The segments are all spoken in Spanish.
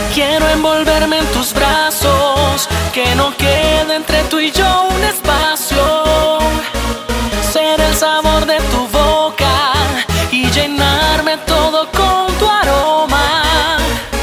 Quiero envolverme en tus brazos, que no quede entre tú y yo un espacio. Ser el sabor de tu boca y llenarme todo con tu aroma.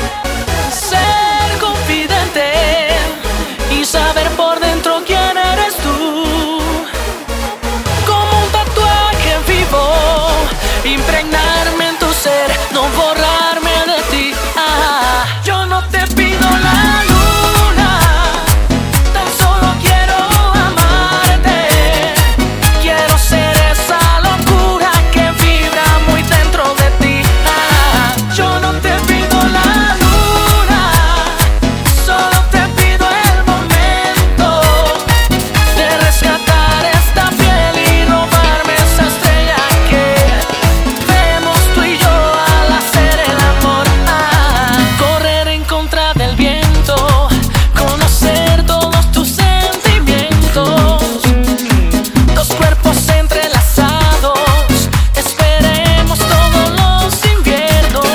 Ser confidente y saber por dentro quién eres tú. Como un tatuaje vivo, impregnarme en tu ser, no borrarme de ti. Yo no te pido la luna, tan solo quiero amarte. Quiero ser esa locura que vibra muy dentro de ti. Yo no te pido la luna, solo te pido el momento de rescatar esta piel y robarme esa estrella que vemos tú y yo al hacer el amor. Correr en contra del viento, conocer todos tus sentimientos. Dos cuerpos entrelazados, esperemos todos los inviernos.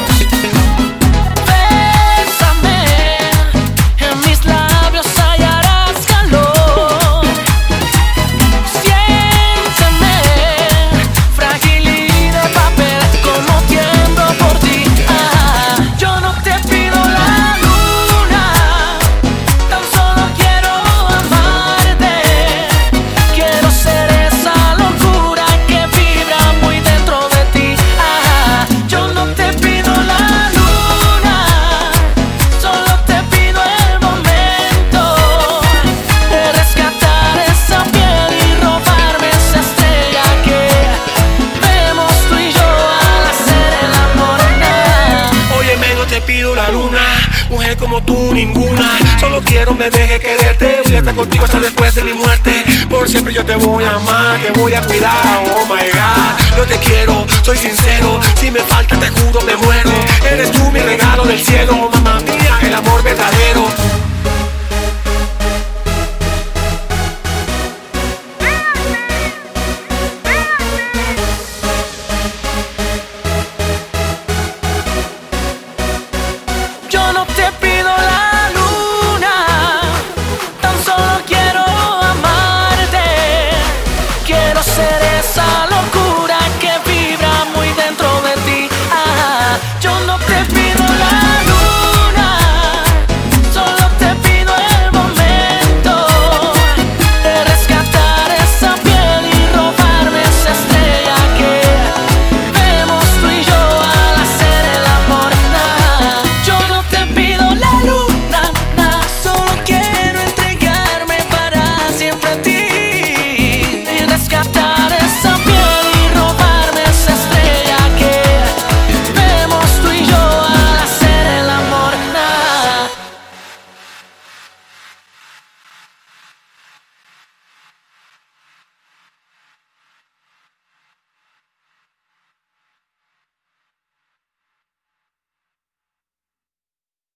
Bésame, en mis labios hallarás calor. Siénteme, frágil y de papel, como tiemblo por ti. Yo no te pido la luna, tan solo quiero amarte. Quiero ser esa locura que vibra muy dentro de ti. Yo no te pido la luna, solo te pido el momento de rescatar esa piel y robarme esa estrella que vemos tú y yo al hacer el amor. Óyeme, no te pido la luna, mujer como tú ninguna. Solo quiero me deje quererte, voy a estar contigo hasta después de mi muerte. Por siempre yo te voy a amar, te voy a cuidar, oh my God. Yo te quiero, soy sincero, si me falta te juro me muero. Eres tú mi regalo del cielo.